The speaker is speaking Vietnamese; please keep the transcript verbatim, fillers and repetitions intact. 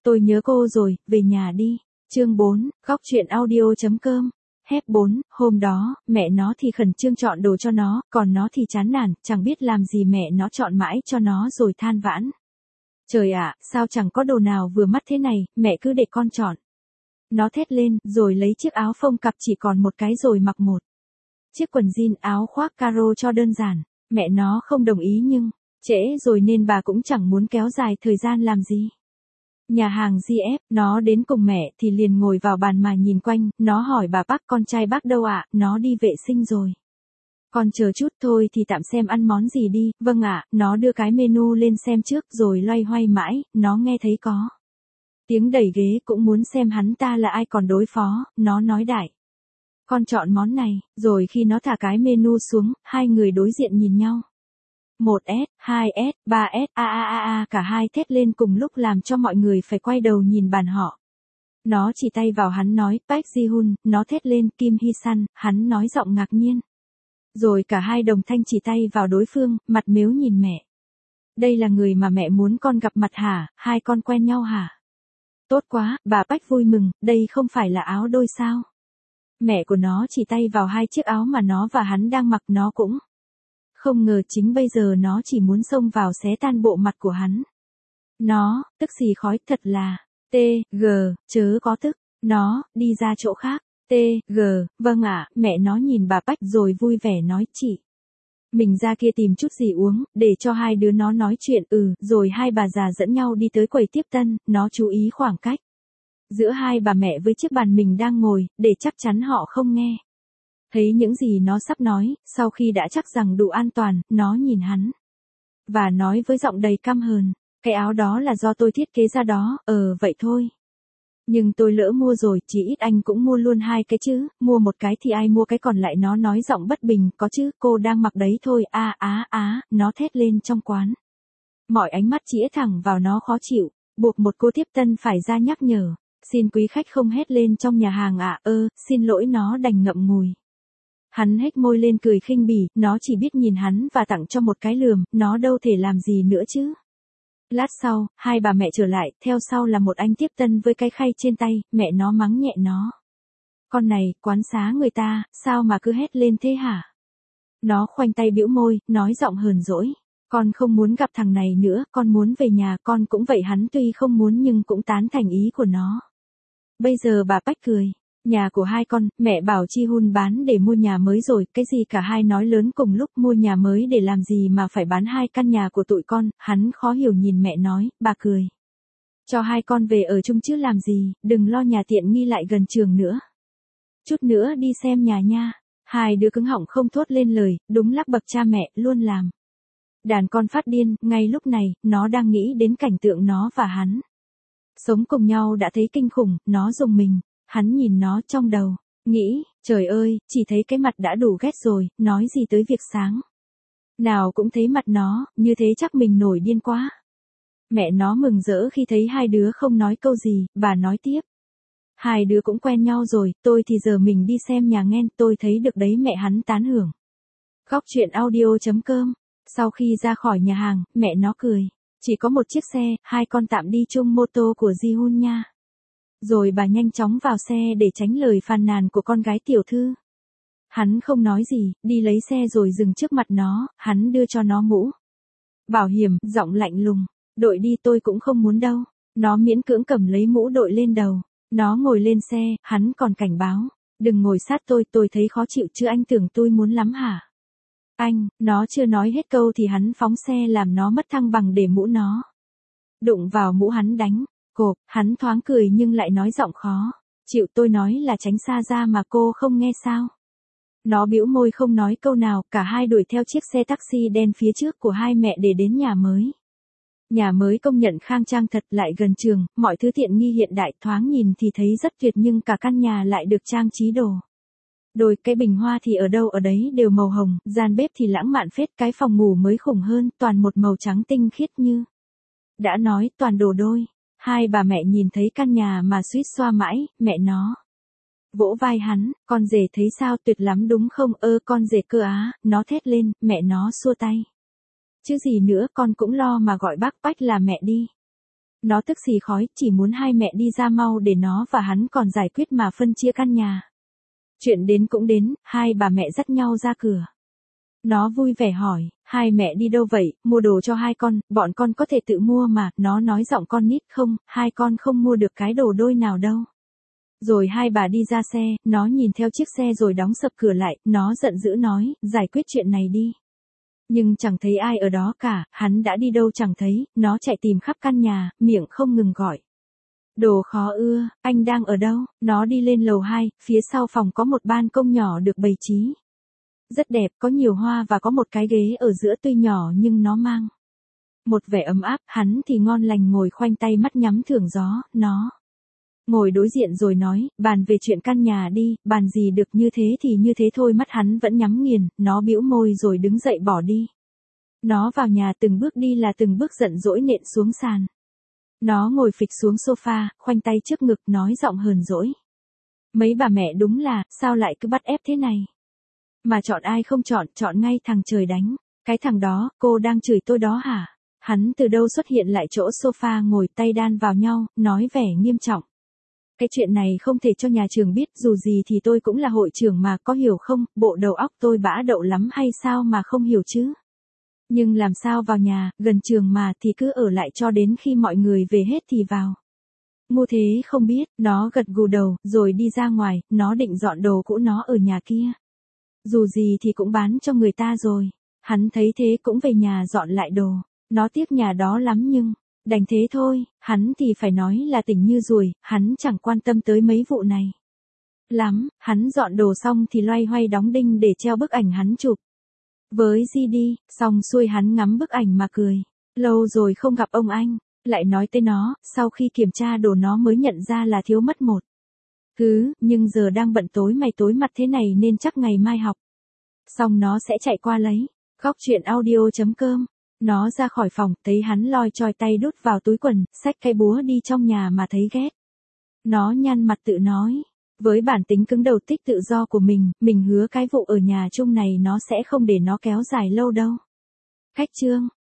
Tôi nhớ cô rồi, về nhà đi. Chương bốn, góc truyện audio chấm com. Hép bốn, hôm đó, mẹ nó thì khẩn trương chọn đồ cho nó, còn nó thì chán nản, chẳng biết làm gì mẹ nó chọn mãi cho nó rồi than vãn. Trời ạ, sao chẳng có đồ nào vừa mắt thế này, mẹ cứ để con chọn. Nó thét lên, rồi lấy chiếc áo phông cặp chỉ còn một cái rồi mặc một chiếc quần jean áo khoác caro cho đơn giản. Mẹ nó không đồng ý nhưng, trễ rồi nên bà cũng chẳng muốn kéo dài thời gian làm gì. Nhà hàng giê ép, nó đến cùng mẹ thì liền ngồi vào bàn mà nhìn quanh, nó hỏi bà bác con trai bác đâu ạ, nó đi vệ sinh rồi. Con chờ chút thôi thì tạm xem ăn món gì đi, vâng ạ, nó đưa cái menu lên xem trước rồi loay hoay mãi, nó nghe thấy có tiếng đẩy ghế cũng muốn xem hắn ta là ai còn đối phó, nó nói đại. Con chọn món này, rồi khi nó thả cái menu xuống, hai người đối diện nhìn nhau. một S, hai S, ba S, a a a a cả hai thét lên cùng lúc làm cho mọi người phải quay đầu nhìn bàn họ. Nó chỉ tay vào hắn nói, Park Ji-hun, nó thét lên, Kim Hee-san, hắn nói giọng ngạc nhiên. Rồi cả hai đồng thanh chỉ tay vào đối phương, mặt mếu nhìn mẹ. Đây là người mà mẹ muốn con gặp mặt hả, hai con quen nhau hả? Tốt quá, bà Park vui mừng, đây không phải là áo đôi sao? Mẹ của nó chỉ tay vào hai chiếc áo mà nó và hắn đang mặc, nó cũng không ngờ chính bây giờ nó chỉ muốn xông vào xé tan bộ mặt của hắn. Nó, tức xì khói, thật là, T, G, chớ có tức, nó, đi ra chỗ khác, T, G, vâng ạ, mẹ nó nhìn bà Park rồi vui vẻ nói chị. Mình ra kia tìm chút gì uống, để cho hai đứa nó nói chuyện, ừ, rồi hai bà già dẫn nhau đi tới quầy tiếp tân, nó chú ý khoảng cách giữa hai bà mẹ với chiếc bàn mình đang ngồi, để chắc chắn họ không nghe thấy những gì nó sắp nói, sau khi đã chắc rằng đủ an toàn, nó nhìn hắn và nói với giọng đầy căm hờn, cái áo đó là do tôi thiết kế ra đó, ờ vậy thôi. Nhưng tôi lỡ mua rồi, chỉ ít anh cũng mua luôn hai cái chứ, mua một cái thì ai mua cái còn lại, nó nói giọng bất bình, có chứ, cô đang mặc đấy thôi, a á á, nó thét lên trong quán. Mọi ánh mắt chĩa thẳng vào nó khó chịu, buộc một cô tiếp tân phải ra nhắc nhở, xin quý khách không hét lên trong nhà hàng ạ, ơ, xin lỗi, nó đành ngậm ngùi. Hắn hếch môi lên cười khinh bỉ, nó chỉ biết nhìn hắn và tặng cho một cái lườm, nó đâu thể làm gì nữa chứ. Lát sau, hai bà mẹ trở lại, theo sau là một anh tiếp tân với cái khay trên tay, mẹ nó mắng nhẹ nó. Con này, quán xá người ta, sao mà cứ hét lên thế hả? Nó khoanh tay bĩu môi, nói giọng hờn dỗi. Con không muốn gặp thằng này nữa, con muốn về nhà, con cũng vậy. Hắn tuy không muốn nhưng cũng tán thành ý của nó. Bây giờ bà Park cười. Nhà của hai con, mẹ bảo Ji-hun bán để mua nhà mới rồi, cái gì cả hai nói lớn cùng lúc, mua nhà mới để làm gì mà phải bán hai căn nhà của tụi con, hắn khó hiểu nhìn mẹ nói, bà cười. Cho hai con về ở chung chứ làm gì, đừng lo, nhà tiện nghi lại gần trường nữa. Chút nữa đi xem nhà nha. Hai đứa cứng họng không thốt lên lời, đúng lắp bập cha mẹ, luôn làm đàn con phát điên. Ngay lúc này, nó đang nghĩ đến cảnh tượng nó và hắn sống cùng nhau đã thấy kinh khủng, nó rùng mình. Hắn nhìn nó trong đầu, nghĩ, trời ơi, chỉ thấy cái mặt đã đủ ghét rồi, nói gì tới việc sáng nào cũng thấy mặt nó, như thế chắc mình nổi điên quá. Mẹ nó mừng rỡ khi thấy hai đứa không nói câu gì, bà nói tiếp. Hai đứa cũng quen nhau rồi, tôi thì giờ mình đi xem nhà nghe, tôi thấy được đấy mẹ, hắn tán hưởng. Góc truyện audio chấm com. Sau khi ra khỏi nhà hàng, mẹ nó cười. Chỉ có một chiếc xe, hai con tạm đi chung mô tô của Ji-hun nha. Rồi bà nhanh chóng vào xe để tránh lời phàn nàn của con gái tiểu thư. Hắn không nói gì, đi lấy xe rồi dừng trước mặt nó, hắn đưa cho nó mũ bảo hiểm, giọng lạnh lùng. Đội đi, tôi cũng không muốn đâu. Nó miễn cưỡng cầm lấy mũ đội lên đầu. Nó ngồi lên xe, hắn còn cảnh báo. Đừng ngồi sát tôi, tôi thấy khó chịu chứ anh tưởng tôi muốn lắm hả? Anh, nó chưa nói hết câu thì hắn phóng xe làm nó mất thăng bằng để mũ nó đụng vào mũ hắn đánh. Cộp, hắn thoáng cười nhưng lại nói giọng khó chịu, tôi nói là tránh xa ra mà cô không nghe sao? Nó bĩu môi không nói câu nào, cả hai đuổi theo chiếc xe taxi đen phía trước của hai mẹ để đến nhà mới. Nhà mới công nhận khang trang thật, lại gần trường, mọi thứ tiện nghi hiện đại, thoáng nhìn thì thấy rất tuyệt nhưng cả căn nhà lại được trang trí đồ đồi, cái bình hoa thì ở đâu ở đấy đều màu hồng, gian bếp thì lãng mạn phết, cái phòng ngủ mới khủng hơn, toàn một màu trắng tinh khiết như đã nói, toàn đồ đôi. Hai bà mẹ nhìn thấy căn nhà mà suýt xoa mãi, mẹ nó vỗ vai hắn, con rể thấy sao, tuyệt lắm đúng không? Ơ con rể cơ á, nó thét lên, mẹ nó xua tay. Chứ gì nữa, con cũng lo mà gọi bác Park là mẹ đi. Nó tức xì khói, chỉ muốn hai mẹ đi ra mau để nó và hắn còn giải quyết mà phân chia căn nhà. Chuyện đến cũng đến, hai bà mẹ dắt nhau ra cửa. Nó vui vẻ hỏi, hai mẹ đi đâu vậy, mua đồ cho hai con, bọn con có thể tự mua mà, nó nói giọng con nít không, hai con không mua được cái đồ đôi nào đâu. Rồi hai bà đi ra xe, nó nhìn theo chiếc xe rồi đóng sập cửa lại, nó giận dữ nói, giải quyết chuyện này đi. Nhưng chẳng thấy ai ở đó cả, hắn đã đi đâu chẳng thấy, nó chạy tìm khắp căn nhà, miệng không ngừng gọi. Đồ khó ưa, anh đang ở đâu? Nó đi lên lầu hai, phía sau phòng có một ban công nhỏ được bày trí. Rất đẹp, có nhiều hoa và có một cái ghế ở giữa tuy nhỏ nhưng nó mang một vẻ ấm áp, hắn thì ngon lành ngồi khoanh tay mắt nhắm thưởng gió, nó ngồi đối diện rồi nói, bàn về chuyện căn nhà đi, bàn gì được như thế thì như thế thôi, mắt hắn vẫn nhắm nghiền, nó bĩu môi rồi đứng dậy bỏ đi. Nó vào nhà từng bước đi là từng bước giận dỗi nện xuống sàn. Nó ngồi phịch xuống sofa, khoanh tay trước ngực nói giọng hờn dỗi. Mấy bà mẹ đúng là, sao lại cứ bắt ép thế này? Mà chọn ai không chọn, chọn ngay thằng trời đánh. Cái thằng đó, cô đang chửi tôi đó hả? Hắn từ đâu xuất hiện lại chỗ sofa ngồi tay đan vào nhau, nói vẻ nghiêm trọng. Cái chuyện này không thể cho nhà trường biết, dù gì thì tôi cũng là hội trưởng mà, có hiểu không, bộ đầu óc tôi bã đậu lắm hay sao mà không hiểu chứ? Nhưng làm sao vào nhà, gần trường mà thì cứ ở lại cho đến khi mọi người về hết thì vào. Ngu thế không biết, nó gật gù đầu, rồi đi ra ngoài, nó định dọn đồ cũ nó ở nhà kia. Dù gì thì cũng bán cho người ta rồi. Hắn thấy thế cũng về nhà dọn lại đồ. Nó tiếc nhà đó lắm nhưng, đành thế thôi, hắn thì phải nói là tỉnh như ruồi, hắn chẳng quan tâm tới mấy vụ này lắm, hắn dọn đồ xong thì loay hoay đóng đinh để treo bức ảnh hắn chụp với gi đi, xong xuôi hắn ngắm bức ảnh mà cười. Lâu rồi không gặp ông anh, lại nói tới nó, sau khi kiểm tra đồ nó mới nhận ra là thiếu mất một thứ, nhưng giờ đang bận tối mày tối mặt thế này nên chắc ngày mai học xong nó sẽ chạy qua lấy. Góc truyện audio chấm com. Nó ra khỏi phòng, thấy hắn loi choi tay đút vào túi quần, xách cái búa đi trong nhà mà thấy ghét. Nó nhăn mặt tự nói, với bản tính cứng đầu thích tự do của mình, mình hứa cái vụ ở nhà chung này nó sẽ không để nó kéo dài lâu đâu. Khách chương.